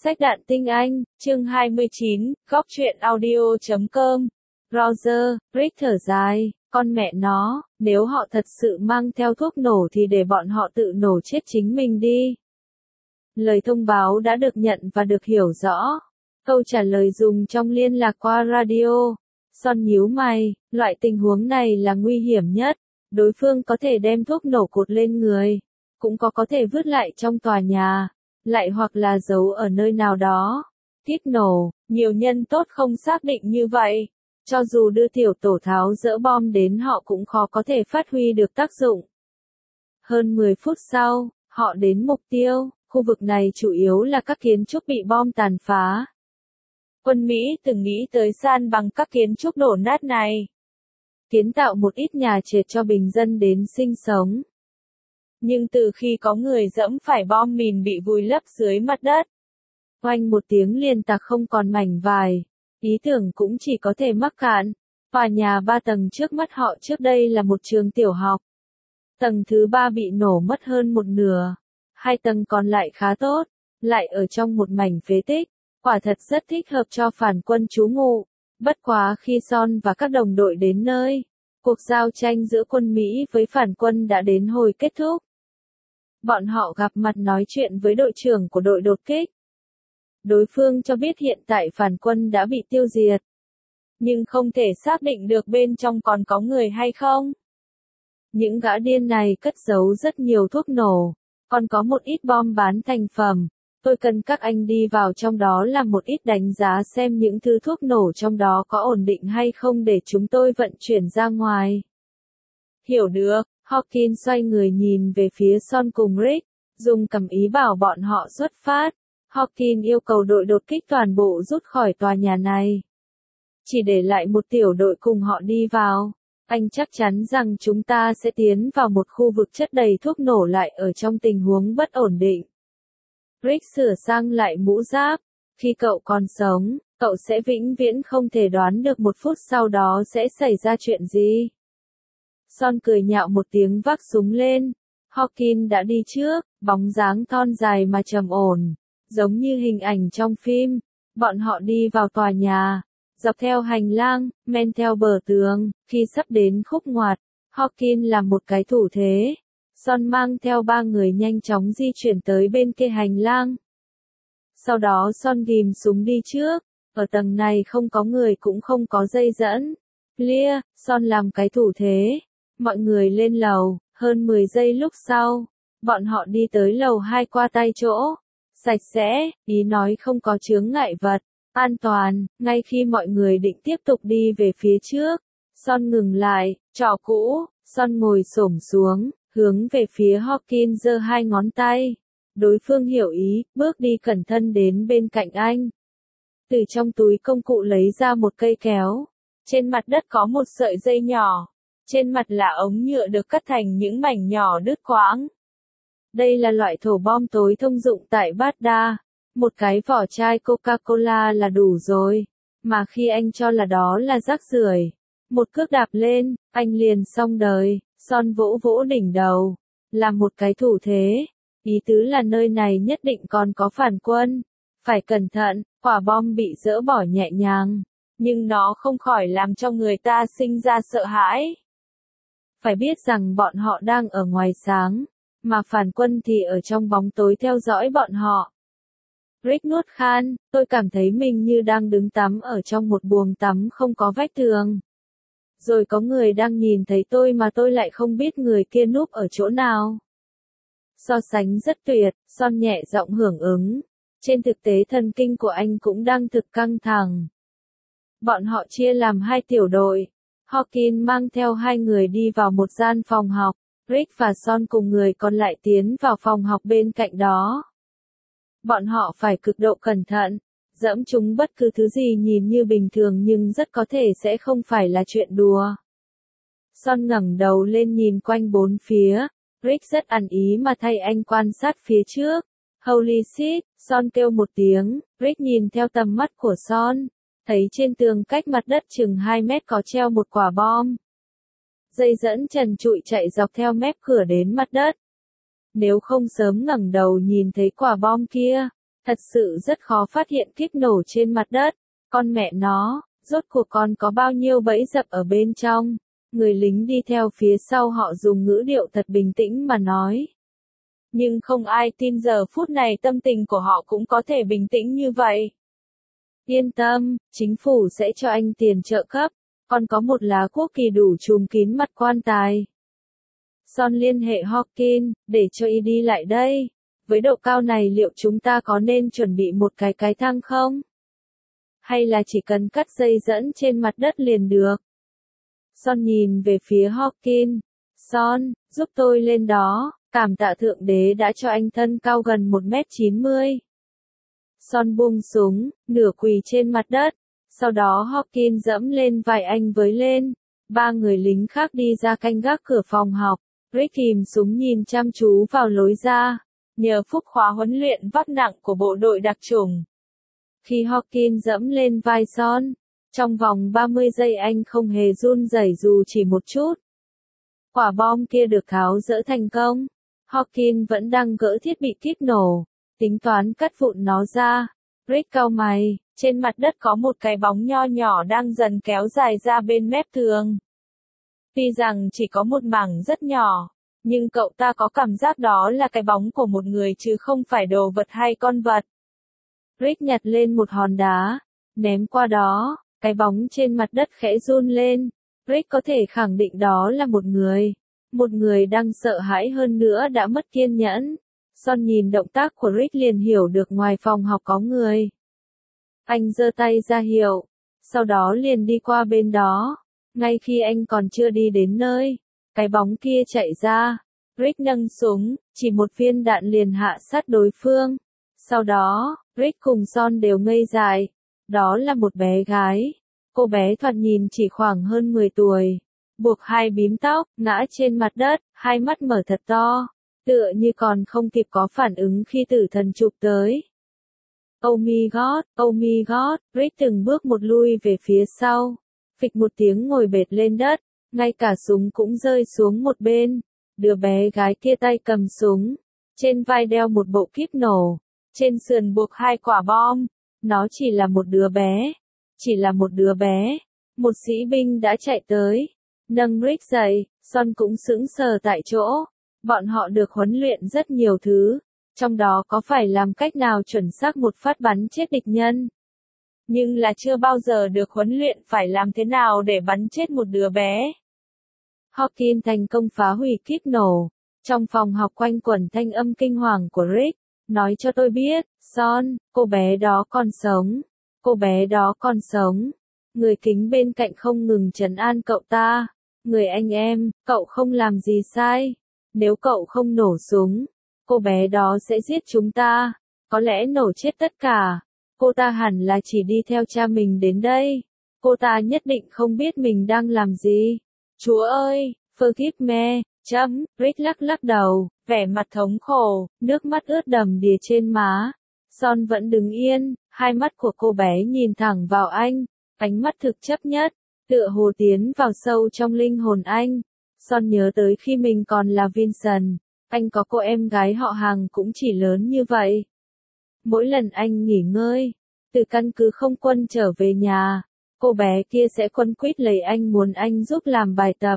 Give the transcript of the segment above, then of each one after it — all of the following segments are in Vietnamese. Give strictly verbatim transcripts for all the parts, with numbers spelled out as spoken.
Sách đạn tinh Anh, chương hai mươi chín, góc truyện audio chấm com. Roger, Rick thở dài, con mẹ nó, nếu họ thật sự mang theo thuốc nổ thì để bọn họ tự nổ chết chính mình đi. Lời thông báo đã được nhận và được hiểu rõ. Câu trả lời dùng trong liên lạc qua radio. Son nhíu mày, loại tình huống này là nguy hiểm nhất. Đối phương có thể đem thuốc nổ cột lên người, cũng có có thể vứt lại trong tòa nhà, lại hoặc là giấu ở nơi nào đó. Kiếp nổ, nhiều nhân tốt không xác định như vậy. Cho dù đưa tiểu tổ tháo dỡ bom đến họ cũng khó có thể phát huy được tác dụng. Hơn mười phút sau, họ đến mục tiêu, khu vực này chủ yếu là các kiến trúc bị bom tàn phá. Quân Mỹ từng nghĩ tới san bằng các kiến trúc đổ nát này, kiến tạo một ít nhà trệt cho bình dân đến sinh sống. Nhưng từ khi có người dẫm phải bom mìn bị vùi lấp dưới mặt đất, oanh một tiếng liền tạc không còn mảnh vài, ý tưởng cũng chỉ có thể mắc cạn. Tòa nhà ba tầng trước mắt họ trước đây là một trường tiểu học. Tầng thứ ba bị nổ mất hơn một nửa, hai tầng còn lại khá tốt, lại ở trong một mảnh phế tích, quả thật rất thích hợp cho phản quân trú ngụ. Bất quá khi Son và các đồng đội đến nơi, cuộc giao tranh giữa quân Mỹ với phản quân đã đến hồi kết thúc. Bọn họ gặp mặt nói chuyện với đội trưởng của đội đột kích. Đối phương cho biết hiện tại phản quân đã bị tiêu diệt, nhưng không thể xác định được bên trong còn có người hay không. Những gã điên này cất giấu rất nhiều thuốc nổ, còn có một ít bom bán thành phẩm. Tôi cần các anh đi vào trong đó làm một ít đánh giá xem những thứ thuốc nổ trong đó có ổn định hay không để chúng tôi vận chuyển ra ngoài. Hiểu được, Hawkins xoay người nhìn về phía Son cùng Rick, dùng cầm ý bảo bọn họ xuất phát. Hawkins yêu cầu đội đột kích toàn bộ rút khỏi tòa nhà này, chỉ để lại một tiểu đội cùng họ đi vào. Anh chắc chắn rằng chúng ta sẽ tiến vào một khu vực chất đầy thuốc nổ lại ở trong tình huống bất ổn định. Rick sửa sang lại mũ giáp. Khi cậu còn sống, cậu sẽ vĩnh viễn không thể đoán được một phút sau đó sẽ xảy ra chuyện gì. Son cười nhạo một tiếng vác súng lên. Hawkins đã đi trước, bóng dáng thon dài mà trầm ổn, giống như hình ảnh trong phim. Bọn họ đi vào tòa nhà, dọc theo hành lang, men theo bờ tường. Khi sắp đến khúc ngoặt, Hawkins làm một cái thủ thế. Son mang theo ba người nhanh chóng di chuyển tới bên kia hành lang. Sau đó Son ghim súng đi trước. Ở tầng này không có người cũng không có dây dẫn. Clear, Son làm cái thủ thế. Mọi người lên lầu. Hơn mười giây lúc sau, bọn họ đi tới lầu hai qua tay chỗ. Sạch sẽ, ý nói không có chướng ngại vật. An toàn. Ngay khi mọi người định tiếp tục đi về phía trước, Son ngừng lại. Trò cũ. Son ngồi xổm xuống, hướng về phía Hawkins giơ hai ngón tay. Đối phương hiểu ý, bước đi cẩn thận đến bên cạnh anh. Từ trong túi công cụ lấy ra một cây kéo. Trên mặt đất có một sợi dây nhỏ. Trên mặt là ống nhựa được cắt thành những mảnh nhỏ đứt quãng. Đây là loại thổ bom tối thông dụng tại Baghdad. Một cái vỏ chai Coca-Cola là đủ rồi. Mà khi anh cho là đó là rác rưởi, một cước đạp lên, anh liền xong đời. Son vỗ vỗ đỉnh đầu, làm một cái thủ thế. Ý tứ là nơi này nhất định còn có phản quân. Phải cẩn thận, quả bom bị dỡ bỏ nhẹ nhàng, nhưng nó không khỏi làm cho người ta sinh ra sợ hãi. Phải biết rằng bọn họ đang ở ngoài sáng, mà phản quân thì ở trong bóng tối theo dõi bọn họ. Rick nuốt khan, tôi cảm thấy mình như đang đứng tắm ở trong một buồng tắm không có vách tường. Rồi có người đang nhìn thấy tôi mà tôi lại không biết người kia núp ở chỗ nào. So sánh rất tuyệt, Son nhẹ giọng hưởng ứng. Trên thực tế thần kinh của anh cũng đang thực căng thẳng. Bọn họ chia làm hai tiểu đội. Hawkins mang theo hai người đi vào một gian phòng học. Rick và Son cùng người còn lại tiến vào phòng học bên cạnh đó. Bọn họ phải cực độ cẩn thận. Dẫm chúng bất cứ thứ gì nhìn như bình thường nhưng rất có thể sẽ không phải là chuyện đùa. Son ngẩng đầu lên nhìn quanh bốn phía. Rick rất ăn ý mà thay anh quan sát phía trước. Holy shit, Son kêu một tiếng. Rick nhìn theo tầm mắt của Son, thấy trên tường cách mặt đất chừng hai mét có treo một quả bom. Dây dẫn trần trụi chạy dọc theo mép cửa đến mặt đất. Nếu không sớm ngẩng đầu nhìn thấy quả bom kia, Thật sự rất khó phát hiện kiếp nổ trên mặt đất. Con mẹ nó, rốt cuộc con có bao nhiêu bẫy dập ở bên trong. Người lính đi theo phía sau họ dùng ngữ điệu thật bình tĩnh mà nói. Nhưng không ai tin giờ phút này tâm tình của họ cũng có thể bình tĩnh như vậy. Yên tâm, chính phủ sẽ cho anh tiền trợ cấp. Còn có một lá quốc kỳ đủ trùm kín mặt quan tài. Son liên hệ Hawkins, để cho y đi lại đây. Với độ cao này liệu chúng ta có nên chuẩn bị một cái cái thang không? Hay là chỉ cần cắt dây dẫn trên mặt đất liền được? Son nhìn về phía Hawkins. Son, giúp tôi lên đó, cảm tạ thượng đế đã cho anh thân cao gần một mét chín mươi. Son buông súng, nửa quỳ trên mặt đất. Sau đó Hawkins dẫm lên vai anh với lên. Ba người lính khác đi ra canh gác cửa phòng học. Rick kìm súng nhìn chăm chú vào lối ra. Nhờ phúc khóa huấn luyện vác nặng của bộ đội đặc chủng. Khi Hawkins dẫm lên vai Son, trong vòng ba mươi giây anh không hề run rẩy dù chỉ một chút. Quả bom kia được tháo dỡ thành công. Hawkins vẫn đang gỡ thiết bị kíp nổ, tính toán cắt vụn nó ra. Rick cau mày, trên mặt đất có một cái bóng nho nhỏ đang dần kéo dài ra bên mép tường. Tuy rằng chỉ có một mảng rất nhỏ, nhưng cậu ta có cảm giác đó là cái bóng của một người chứ không phải đồ vật hay con vật. Rick nhặt lên một hòn đá, ném qua đó, cái bóng trên mặt đất khẽ run lên. Rick có thể khẳng định đó là một người. Một người đang sợ hãi hơn nữa đã mất kiên nhẫn. Son nhìn động tác của Rick liền hiểu được ngoài phòng học có người. Anh giơ tay ra hiệu, sau đó liền đi qua bên đó. Ngay khi anh còn chưa đi đến nơi, cái bóng kia chạy ra. Rick nâng súng, chỉ một viên đạn liền hạ sát đối phương. Sau đó, Rick cùng Son đều ngây dại. Đó là một bé gái. Cô bé thoạt nhìn chỉ khoảng hơn mười tuổi. Buộc hai bím tóc, ngã trên mặt đất, hai mắt mở thật to. Tựa như còn không kịp có phản ứng khi tử thần chụp tới. Oh my god, oh my god, Rick từng bước một lui về phía sau. Phịch một tiếng ngồi bệt lên đất, ngay cả súng cũng rơi xuống một bên. Đứa bé gái kia tay cầm súng, trên vai đeo một bộ kíp nổ, trên sườn buộc hai quả bom. Nó chỉ là một đứa bé, chỉ là một đứa bé. Một sĩ binh đã chạy tới, nâng Rick dậy. Son cũng sững sờ tại chỗ. Bọn họ được huấn luyện rất nhiều thứ, trong đó có phải làm cách nào chuẩn xác một phát bắn chết địch nhân. Nhưng là chưa bao giờ được huấn luyện phải làm thế nào để bắn chết một đứa bé. Hawkins thành công phá hủy kíp nổ. Trong phòng học quanh quẩn thanh âm kinh hoàng của Rick. Nói cho tôi biết, Son, cô bé đó còn sống. Cô bé đó còn sống. Người kính bên cạnh không ngừng trấn an cậu ta. Người anh em, cậu không làm gì sai. Nếu cậu không nổ súng, cô bé đó sẽ giết chúng ta. Có lẽ nổ chết tất cả. Cô ta hẳn là chỉ đi theo cha mình đến đây. Cô ta nhất định không biết mình đang làm gì. Chúa ơi, forgive me, chấm, Rick lắc lắc đầu, vẻ mặt thống khổ, nước mắt ướt đầm đìa trên má. Son vẫn đứng yên, hai mắt của cô bé nhìn thẳng vào anh, ánh mắt thực chấp nhất, tựa hồ tiến vào sâu trong linh hồn anh. Son nhớ tới khi mình còn là Vincent, anh có cô em gái họ hàng cũng chỉ lớn như vậy. Mỗi lần anh nghỉ ngơi, từ căn cứ không quân trở về nhà, cô bé kia sẽ quấn quýt lấy anh muốn anh giúp làm bài tập.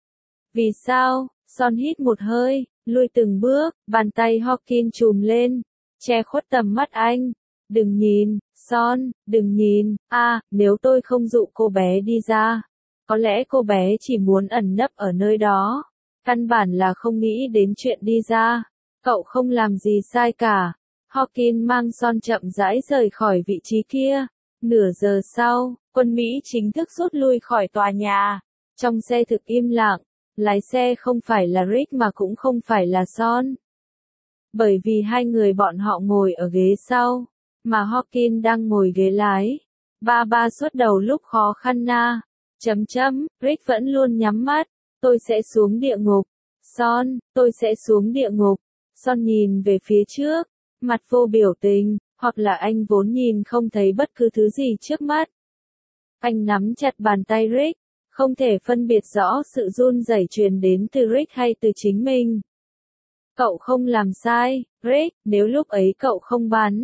Vì sao? Son hít một hơi, lui từng bước, bàn tay Hawkins chùm lên, che khuất tầm mắt anh. Đừng nhìn, Son, đừng nhìn, a, à, nếu tôi không dụ cô bé đi ra, có lẽ cô bé chỉ muốn ẩn nấp ở nơi đó, căn bản là không nghĩ đến chuyện đi ra. Cậu không làm gì sai cả. Hawkins mang Son chậm rãi rời khỏi vị trí kia. Nửa giờ sau, quân Mỹ chính thức rút lui khỏi tòa nhà. Trong xe thực im lặng, lái xe không phải là Rick mà cũng không phải là Son. Bởi vì hai người bọn họ ngồi ở ghế sau, mà Hawkins đang ngồi ghế lái. Ba ba suốt đầu lúc khó khăn na. Chấm chấm, Rick vẫn luôn nhắm mắt. Tôi sẽ xuống địa ngục. Son, tôi sẽ xuống địa ngục. Son nhìn về phía trước, mặt vô biểu tình, hoặc là anh vốn nhìn không thấy bất cứ thứ gì trước mắt. Anh nắm chặt bàn tay Rick, không thể phân biệt rõ sự run rẩy truyền đến từ Rick hay từ chính mình. Cậu không làm sai, Rick, nếu lúc ấy cậu không bắn,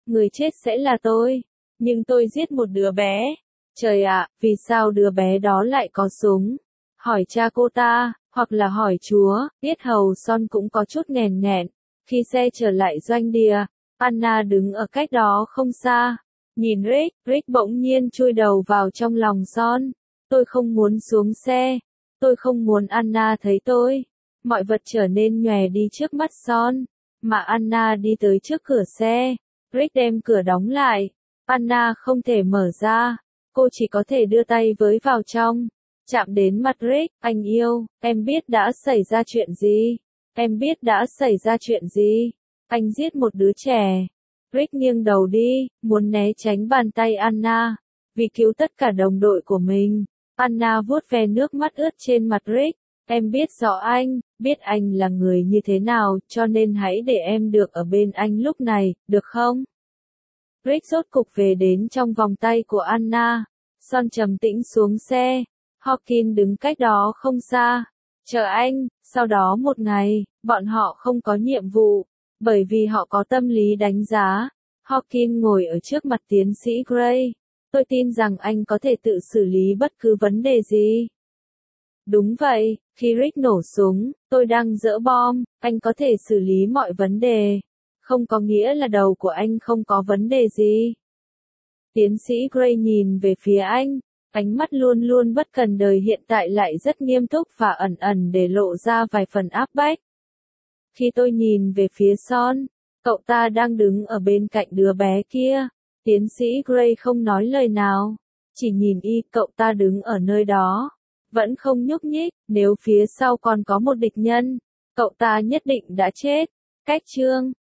người chết sẽ là tôi. Nhưng tôi giết một đứa bé. Trời ạ, vì sao đứa bé đó lại có súng? Hỏi cha cô ta, hoặc là hỏi Chúa, yết hầu Son cũng có chút nghèn nghẹn. Khi xe trở lại doanh địa, Anna đứng ở cách đó không xa. Nhìn Rick, Rick bỗng nhiên chui đầu vào trong lòng Son. Tôi không muốn xuống xe. Tôi không muốn Anna thấy tôi. Mọi vật trở nên nhòe đi trước mắt Son. Mà Anna đi tới trước cửa xe. Rick đem cửa đóng lại. Anna không thể mở ra. Cô chỉ có thể đưa tay với vào trong. Chạm đến mặt Rick, anh yêu, em biết đã xảy ra chuyện gì. Em biết đã xảy ra chuyện gì. Anh giết một đứa trẻ. Rick nghiêng đầu đi, muốn né tránh bàn tay Anna. Vì cứu tất cả đồng đội của mình. Anna vuốt ve nước mắt ướt trên mặt Rick. Em biết rõ anh, biết anh là người như thế nào, cho nên hãy để em được ở bên anh lúc này, được không? Rick rốt cục về đến trong vòng tay của Anna. Son trầm tĩnh xuống xe. Hawkins đứng cách đó không xa. Chờ anh, sau đó một ngày, bọn họ không có nhiệm vụ, bởi vì họ có tâm lý đánh giá. Hawkins ngồi ở trước mặt tiến sĩ Gray. Tôi tin rằng anh có thể tự xử lý bất cứ vấn đề gì. Đúng vậy, khi Rick nổ súng, tôi đang dỡ bom, anh có thể xử lý mọi vấn đề. Không có nghĩa là đầu của anh không có vấn đề gì. Tiến sĩ Gray nhìn về phía anh, ánh mắt luôn luôn bất cần đời hiện tại lại rất nghiêm túc và ẩn ẩn để lộ ra vài phần áp bách. Khi tôi nhìn về phía Son, cậu ta đang đứng ở bên cạnh đứa bé kia. Tiến sĩ Gray không nói lời nào, chỉ nhìn y, cậu ta đứng ở nơi đó, vẫn không nhúc nhích. Nếu phía sau còn có một địch nhân, cậu ta nhất định đã chết. Cách chương